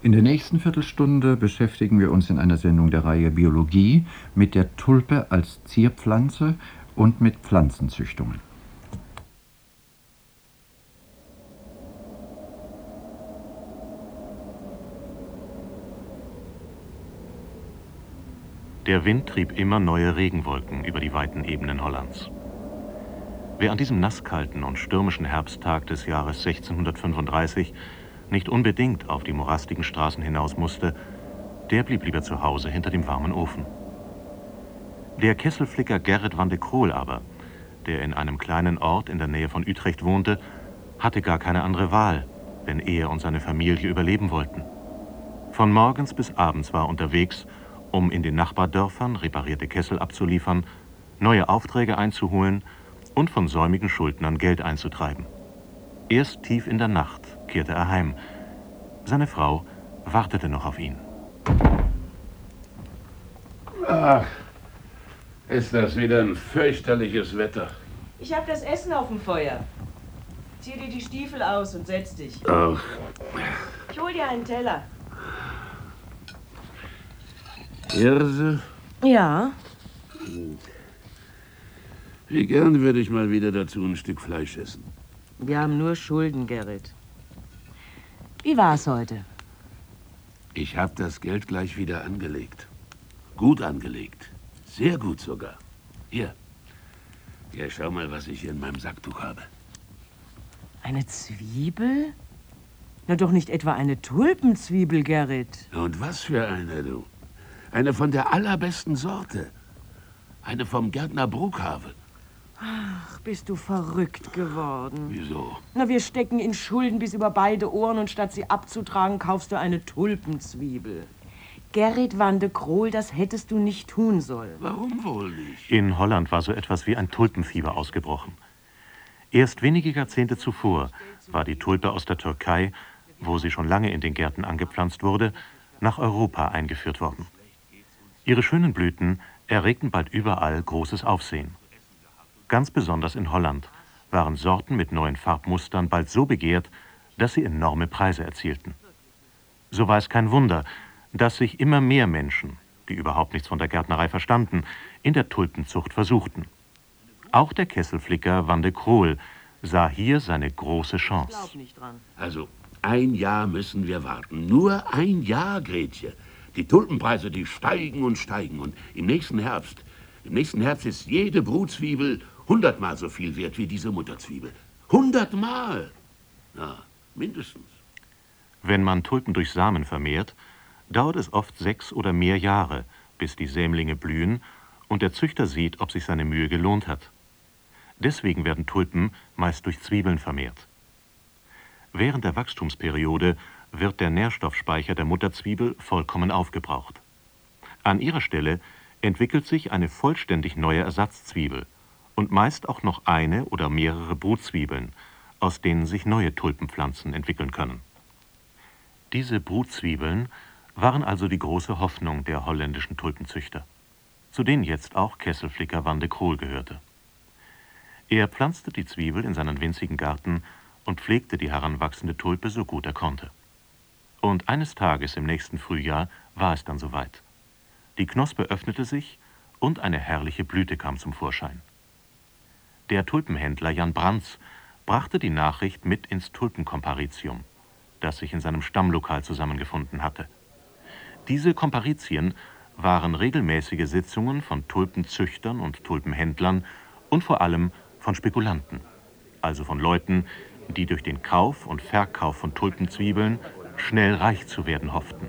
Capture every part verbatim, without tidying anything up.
In der nächsten Viertelstunde beschäftigen wir uns in einer Sendung der Reihe Biologie mit der Tulpe als Zierpflanze und mit Pflanzenzüchtungen. Der Wind trieb immer neue Regenwolken über die weiten Ebenen Hollands. Wer an diesem nasskalten und stürmischen Herbsttag des Jahres sechzehnhundertfünfunddreißig nicht unbedingt auf die morastigen Straßen hinaus musste, der blieb lieber zu Hause hinter dem warmen Ofen. Der Kesselflicker Gerrit van de Krol aber, der in einem kleinen Ort in der Nähe von Utrecht wohnte, hatte gar keine andere Wahl, wenn er und seine Familie überleben wollten. Von morgens bis abends war er unterwegs, um in den Nachbardörfern reparierte Kessel abzuliefern, neue Aufträge einzuholen und von säumigen Schuldnern Geld einzutreiben. Erst tief in der Nacht kehrte er heim. Seine Frau wartete noch auf ihn. Ach, ist das wieder ein fürchterliches Wetter. Ich habe das Essen auf dem Feuer. Zieh dir die Stiefel aus und setz dich. Ach. Ich hol dir einen Teller. Hirse? Ja. Wie gern würde ich mal wieder dazu ein Stück Fleisch essen. Wir haben nur Schulden, Gerrit. Wie war's heute? Ich habe das Geld gleich wieder angelegt. Gut angelegt. Sehr gut sogar. Hier. Ja, schau mal, was ich hier in meinem Sacktuch habe. Eine Zwiebel? Na doch nicht etwa eine Tulpenzwiebel, Gerrit. Und was für eine, du? Eine von der allerbesten Sorte. Eine vom Gärtner Brukhave. Ach, bist du verrückt geworden. Wieso? Na, wir stecken in Schulden bis über beide Ohren und statt sie abzutragen, kaufst du eine Tulpenzwiebel. Gerrit van de Krol, das hättest du nicht tun sollen. Warum wohl nicht? In Holland war so etwas wie ein Tulpenfieber ausgebrochen. Erst wenige Jahrzehnte zuvor war die Tulpe aus der Türkei, wo sie schon lange in den Gärten angepflanzt wurde, nach Europa eingeführt worden. Ihre schönen Blüten erregten bald überall großes Aufsehen. Ganz besonders in Holland waren Sorten mit neuen Farbmustern bald so begehrt, dass sie enorme Preise erzielten. So war es kein Wunder, dass sich immer mehr Menschen, die überhaupt nichts von der Gärtnerei verstanden, in der Tulpenzucht versuchten. Auch der Kesselflicker van de Krol sah hier seine große Chance. Glaub nicht dran. Also, ein Jahr müssen wir warten. Nur ein Jahr, Gretje. Die Tulpenpreise, die steigen und steigen. Und im nächsten Herbst, im nächsten Herbst ist jede Brutzwiebel hundertmal so viel wert wie diese Mutterzwiebel. Hundertmal! Ja, mindestens. Wenn man Tulpen durch Samen vermehrt, dauert es oft sechs oder mehr Jahre, bis die Sämlinge blühen und der Züchter sieht, ob sich seine Mühe gelohnt hat. Deswegen werden Tulpen meist durch Zwiebeln vermehrt. Während der Wachstumsperiode wird der Nährstoffspeicher der Mutterzwiebel vollkommen aufgebraucht. An ihrer Stelle entwickelt sich eine vollständig neue Ersatzzwiebel und meist auch noch eine oder mehrere Brutzwiebeln, aus denen sich neue Tulpenpflanzen entwickeln können. Diese Brutzwiebeln waren also die große Hoffnung der holländischen Tulpenzüchter, zu denen jetzt auch Kesselflicker van de Krol gehörte. Er pflanzte die Zwiebel in seinen winzigen Garten und pflegte die heranwachsende Tulpe so gut er konnte. Und eines Tages im nächsten Frühjahr war es dann soweit. Die Knospe öffnete sich und eine herrliche Blüte kam zum Vorschein. Der Tulpenhändler Jan Brands brachte die Nachricht mit ins Tulpenkomparitium, das sich in seinem Stammlokal zusammengefunden hatte. Diese Komparitien waren regelmäßige Sitzungen von Tulpenzüchtern und Tulpenhändlern und vor allem von Spekulanten, also von Leuten, die durch den Kauf und Verkauf von Tulpenzwiebeln schnell reich zu werden hofften.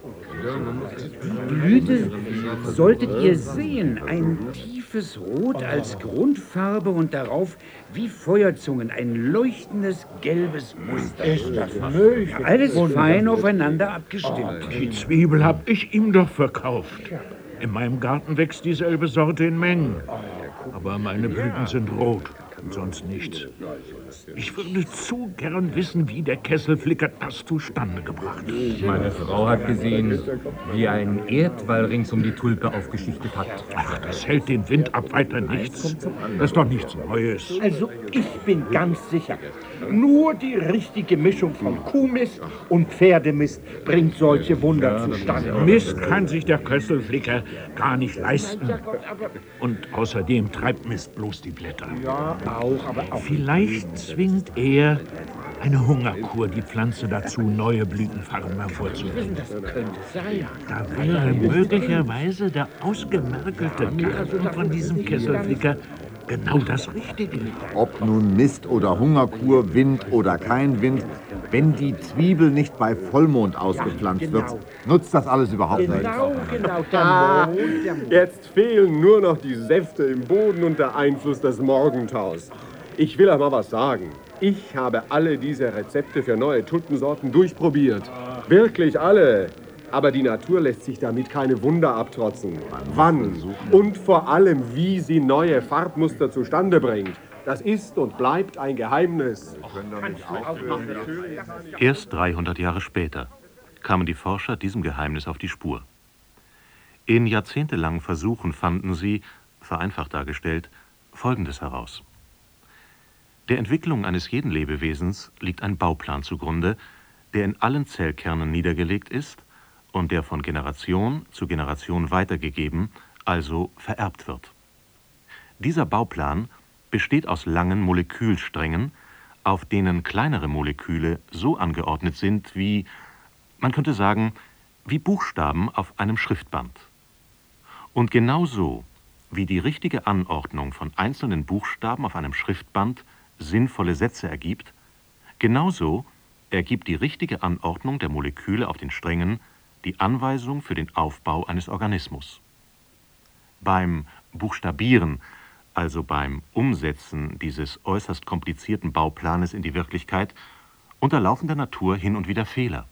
Die Blüte solltet ihr sehen, ein tiefes Rot als Grundfarbe und darauf wie Feuerzungen ein leuchtendes gelbes Muster. Ist das möglich? Alles fein aufeinander abgestimmt. Die Zwiebel hab ich ihm doch verkauft. In meinem Garten wächst dieselbe Sorte in Mengen. Aber meine Blüten sind rot und sonst nichts. Ich würde zu gern wissen, wie der Kesselflicker das zustande gebracht hat. Meine Frau hat gesehen, wie er einen Erdwall rings um die Tulpe aufgeschichtet hat. Ach, das hält den Wind ab, weiter nichts. Das ist doch nichts Neues. Also, Ich bin ganz sicher, nur die richtige Mischung von Kuhmist und Pferdemist bringt solche Wunder zustande. Mist kann sich der Kesselflicker gar nicht leisten. Und außerdem treibt Mist bloß die Blätter. Ja, auch, aber auch... Vielleicht zwingt er eine Hungerkur die Pflanze dazu, neue Blütenfarben hervorzubringen. Das könnte sein. Da wäre möglicherweise der ausgemergelte Garten von diesem Kesselflicker genau das Richtige. Ob nun Mist oder Hungerkur, Wind oder kein Wind, wenn die Zwiebel nicht bei Vollmond ausgepflanzt Ja, genau. wird, nutzt das alles überhaupt nichts. Genau, genau, der Ah, Mond, der Mond. jetzt fehlen nur noch die Säfte im Boden und der Einfluss des Morgentaus. Ich will euch mal was sagen. Ich habe alle diese Rezepte für neue Tulpensorten durchprobiert. Wirklich alle. Aber die Natur lässt sich damit keine Wunder abtrotzen. Wann und vor allem, wie sie neue Farbmuster zustande bringt, das ist und bleibt ein Geheimnis. Erst dreihundert Jahre später kamen die Forscher diesem Geheimnis auf die Spur. In jahrzehntelangen Versuchen fanden sie, vereinfacht dargestellt, Folgendes heraus. Der Entwicklung eines jeden Lebewesens liegt ein Bauplan zugrunde, der in allen Zellkernen niedergelegt ist und der von Generation zu Generation weitergegeben, also vererbt wird. Dieser Bauplan besteht aus langen Molekülsträngen, auf denen kleinere Moleküle so angeordnet sind wie, man könnte sagen, wie Buchstaben auf einem Schriftband. Und genauso wie die richtige Anordnung von einzelnen Buchstaben auf einem Schriftband sinnvolle Sätze ergibt, genauso ergibt die richtige Anordnung der Moleküle auf den Strängen die Anweisung für den Aufbau eines Organismus. Beim Buchstabieren, also beim Umsetzen dieses äußerst komplizierten Bauplanes in die Wirklichkeit, unterlaufen der Natur hin und wieder Fehler.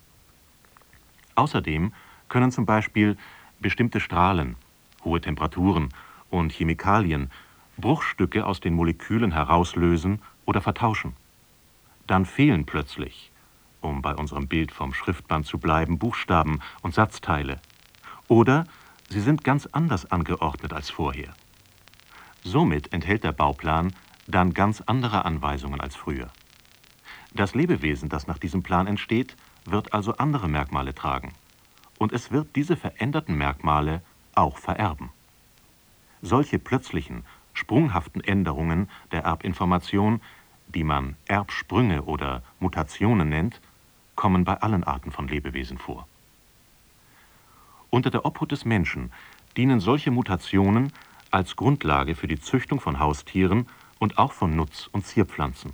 Außerdem können zum Beispiel bestimmte Strahlen, hohe Temperaturen und Chemikalien Bruchstücke aus den Molekülen herauslösen oder vertauschen. Dann fehlen plötzlich, um bei unserem Bild vom Schriftband zu bleiben, Buchstaben und Satzteile. Oder sie sind ganz anders angeordnet als vorher. Somit enthält der Bauplan dann ganz andere Anweisungen als früher. Das Lebewesen, das nach diesem Plan entsteht, wird also andere Merkmale tragen. Und es wird diese veränderten Merkmale auch vererben. Solche plötzlichen, sprunghaften Änderungen der Erbinformation, die man Erbsprünge oder Mutationen nennt, kommen bei allen Arten von Lebewesen vor. Unter der Obhut des Menschen dienen solche Mutationen als Grundlage für die Züchtung von Haustieren und auch von Nutz- und Zierpflanzen.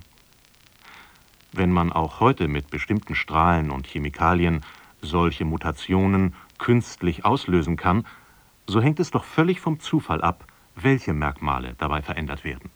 Wenn man auch heute mit bestimmten Strahlen und Chemikalien solche Mutationen künstlich auslösen kann, so hängt es doch völlig vom Zufall ab, welche Merkmale dabei verändert werden.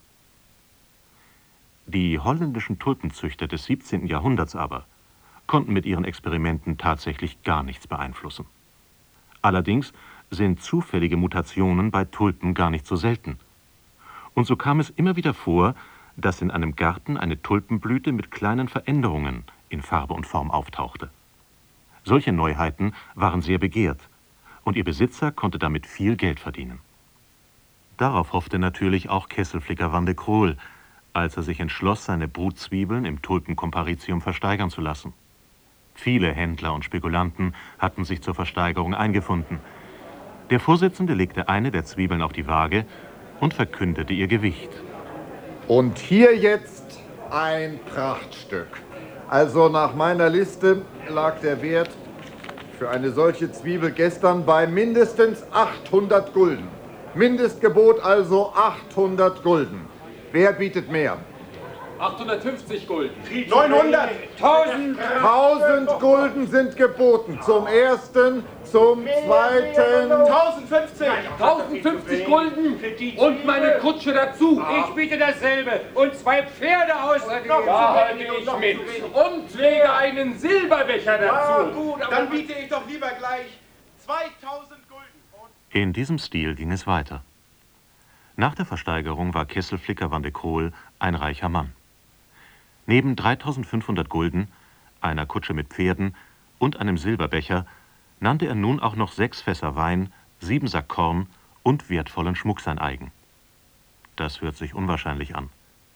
Die holländischen Tulpenzüchter des siebzehnten Jahrhunderts aber konnten mit ihren Experimenten tatsächlich gar nichts beeinflussen. Allerdings sind zufällige Mutationen bei Tulpen gar nicht so selten. Und so kam es immer wieder vor, dass in einem Garten eine Tulpenblüte mit kleinen Veränderungen in Farbe und Form auftauchte. Solche Neuheiten waren sehr begehrt und ihr Besitzer konnte damit viel Geld verdienen. Darauf hoffte natürlich auch Kesselflicker van de Krol, als er sich entschloss, seine Brutzwiebeln im Tulpenkomparitium versteigern zu lassen. Viele Händler und Spekulanten hatten sich zur Versteigerung eingefunden. Der Vorsitzende legte eine der Zwiebeln auf die Waage und verkündete ihr Gewicht. Und hier jetzt ein Prachtstück. Also nach meiner Liste lag der Wert für eine solche Zwiebel gestern bei mindestens achthundert Gulden. Mindestgebot also achthundert Gulden. Wer bietet mehr? achthundertfünfzig Gulden. neunhundert. tausend. tausend Gulden sind geboten. Zum ersten, zum zweiten. tausendfünfzig. tausendfünfzig Gulden und meine Kutsche dazu. Ich biete dasselbe und zwei Pferde außerdem. Da halte ich mit. Und lege einen Silberbecher dazu. Ja, gut, aber dann biete ich doch lieber gleich zweitausend Gulden. In diesem Stil ging es weiter. Nach der Versteigerung war Kesselflicker van de Krol ein reicher Mann. Neben dreitausendfünfhundert Gulden, einer Kutsche mit Pferden und einem Silberbecher nannte er nun auch noch sechs Fässer Wein, sieben Sack Korn und wertvollen Schmuck sein eigen. Das hört sich unwahrscheinlich an.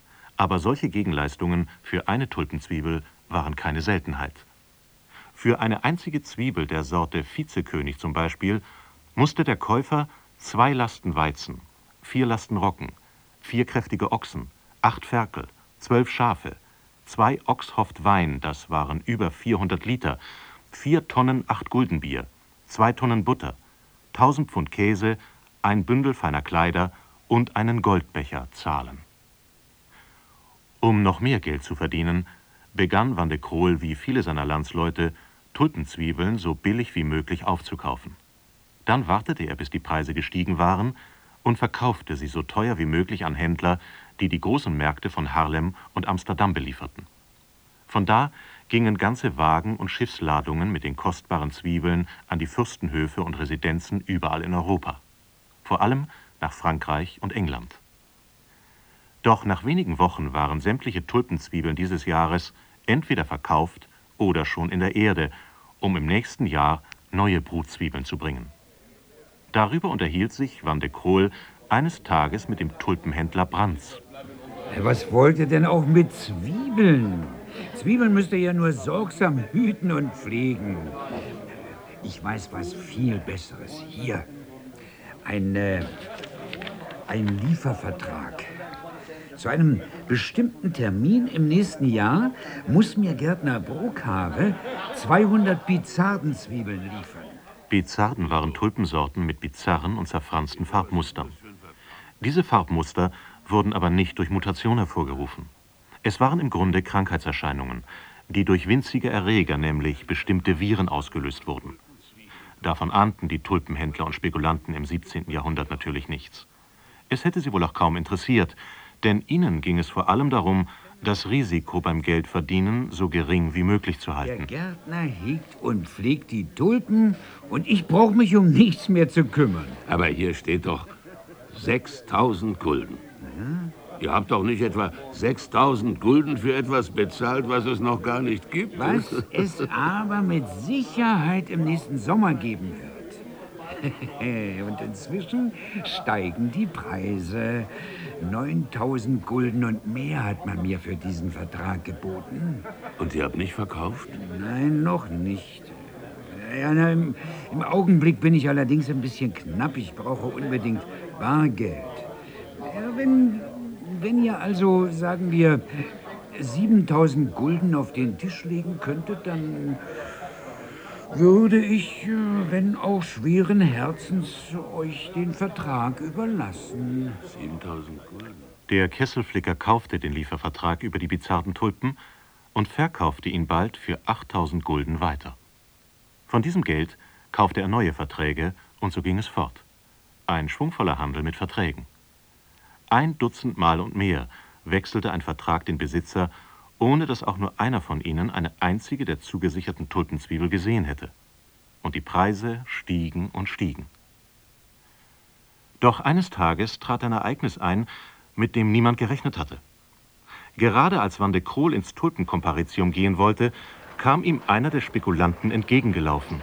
Aber solche Gegenleistungen für eine Tulpenzwiebel waren keine Seltenheit. Für eine einzige Zwiebel der Sorte Vizekönig zum Beispiel musste der Käufer zwei Lasten Weizen, vier Lasten Roggen, vier kräftige Ochsen, acht Ferkel, zwölf Schafe, zwei Ochshoft Wein, das waren über vierhundert Liter, vier Tonnen Acht-Gulden-Bier, zwei Tonnen Butter, tausend Pfund Käse, ein Bündel feiner Kleider und einen Goldbecher zahlen. Um noch mehr Geld zu verdienen, begann Van de Krol wie viele seiner Landsleute, Tulpenzwiebeln so billig wie möglich aufzukaufen. Dann wartete er, bis die Preise gestiegen waren, und verkaufte sie so teuer wie möglich an Händler, die die großen Märkte von Haarlem und Amsterdam belieferten. Von da gingen ganze Wagen und Schiffsladungen mit den kostbaren Zwiebeln an die Fürstenhöfe und Residenzen überall in Europa, vor allem nach Frankreich und England. Doch nach wenigen Wochen waren sämtliche Tulpenzwiebeln dieses Jahres entweder verkauft oder schon in der Erde, um im nächsten Jahr neue Brutzwiebeln zu bringen. Darüber unterhielt sich Van de Krol eines Tages mit dem Tulpenhändler Brands. Was wollt ihr denn auch mit Zwiebeln? Zwiebeln müsst ihr ja nur sorgsam hüten und pflegen. Ich weiß was viel Besseres. Hier, ein, äh, ein Liefervertrag. Zu einem bestimmten Termin im nächsten Jahr muss mir Gärtner Bruckhave zweihundert Bizardenzwiebeln liefern. Bizarden waren Tulpensorten mit bizarren und zerfransten Farbmustern. Diese Farbmuster wurden aber nicht durch Mutation hervorgerufen. Es waren im Grunde Krankheitserscheinungen, die durch winzige Erreger, nämlich bestimmte Viren, ausgelöst wurden. Davon ahnten die Tulpenhändler und Spekulanten im siebzehnten Jahrhundert natürlich nichts. Es hätte sie wohl auch kaum interessiert, denn ihnen ging es vor allem darum, das Risiko beim Geldverdienen so gering wie möglich zu halten. Der Gärtner hegt und pflegt die Tulpen und ich brauche mich um nichts mehr zu kümmern. Aber hier steht doch sechstausend Gulden. Ja? Ihr habt doch nicht etwa sechstausend Gulden für etwas bezahlt, was es noch gar nicht gibt? Was es aber mit Sicherheit im nächsten Sommer geben wird. Und inzwischen steigen die Preise. neuntausend Gulden und mehr hat man mir für diesen Vertrag geboten. Und ihr habt nicht verkauft? Nein, noch nicht. Ja, na, im, Im Augenblick bin ich allerdings ein bisschen knapp. Ich brauche unbedingt Bargeld. Ja, wenn, wenn ihr also, sagen wir, siebentausend Gulden auf den Tisch legen könntet, dann würde ich, wenn auch schweren Herzens, euch den Vertrag überlassen. siebentausend Gulden? Der Kesselflicker kaufte den Liefervertrag über die bizarren Tulpen und verkaufte ihn bald für achttausend Gulden weiter. Von diesem Geld kaufte er neue Verträge und so ging es fort. Ein schwungvoller Handel mit Verträgen. Ein Dutzend Mal und mehr wechselte ein Vertrag den Besitzer, ohne dass auch nur einer von ihnen eine einzige der zugesicherten Tulpenzwiebel gesehen hätte. Und die Preise stiegen und stiegen. Doch eines Tages trat ein Ereignis ein, mit dem niemand gerechnet hatte. Gerade als Van de Krol ins Tulpenkomparitium gehen wollte, kam ihm einer der Spekulanten entgegengelaufen.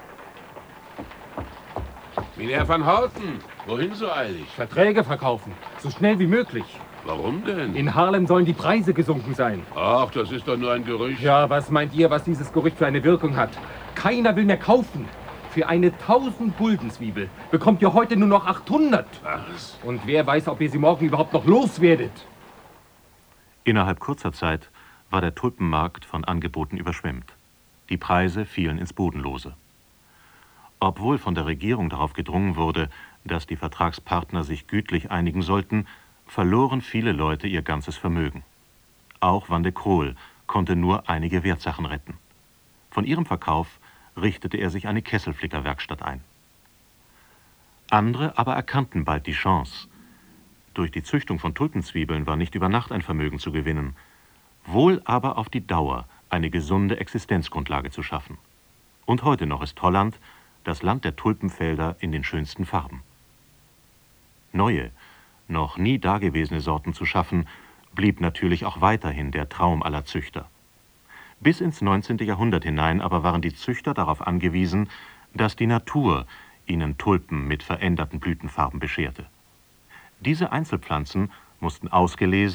Mynheer van Houten, wohin so eilig? Verträge verkaufen, so schnell wie möglich. Warum denn? In Haarlem sollen die Preise gesunken sein. Ach, das ist doch nur ein Gerücht. Ja, was meint ihr, was dieses Gerücht für eine Wirkung hat? Keiner will mehr kaufen. Für eine tausend Guldenzwiebel bekommt ihr heute nur noch achthundert. Was? Und wer weiß, ob ihr sie morgen überhaupt noch loswerdet. Innerhalb kurzer Zeit war der Tulpenmarkt von Angeboten überschwemmt. Die Preise fielen ins Bodenlose. Obwohl von der Regierung darauf gedrungen wurde, dass die Vertragspartner sich gütlich einigen sollten, verloren viele Leute ihr ganzes Vermögen. Auch Van de Krol konnte nur einige Wertsachen retten. Von ihrem Verkauf richtete er sich eine Kesselflickerwerkstatt ein. Andere aber erkannten bald die Chance. Durch die Züchtung von Tulpenzwiebeln war nicht über Nacht ein Vermögen zu gewinnen, wohl aber auf die Dauer eine gesunde Existenzgrundlage zu schaffen. Und heute noch ist Holland das Land der Tulpenfelder in den schönsten Farben. Neue, noch nie dagewesene Sorten zu schaffen, blieb natürlich auch weiterhin der Traum aller Züchter. Bis ins neunzehnte Jahrhundert hinein aber waren die Züchter darauf angewiesen, dass die Natur ihnen Tulpen mit veränderten Blütenfarben bescherte. Diese Einzelpflanzen mussten ausgelesen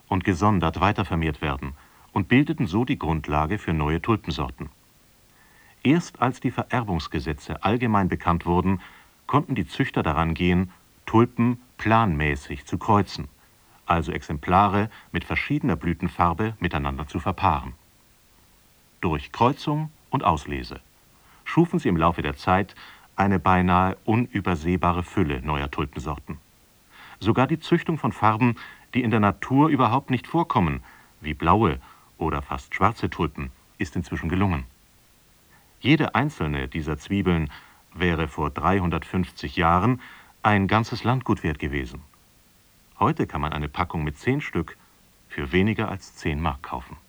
und gesondert weitervermehrt werden und bildeten so die Grundlage für neue Tulpensorten. Erst als die Vererbungsgesetze allgemein bekannt wurden, konnten die Züchter daran gehen, Tulpen planmäßig zu kreuzen, also Exemplare mit verschiedener Blütenfarbe miteinander zu verpaaren. Durch Kreuzung und Auslese schufen sie im Laufe der Zeit eine beinahe unübersehbare Fülle neuer Tulpensorten. Sogar die Züchtung von Farben, die in der Natur überhaupt nicht vorkommen, wie blaue oder fast schwarze Tulpen, ist inzwischen gelungen. Jede einzelne dieser Zwiebeln wäre vor dreihundertfünfzig Jahren ein ganzes Landgut wert gewesen. Heute kann man eine Packung mit zehn Stück für weniger als zehn Mark kaufen.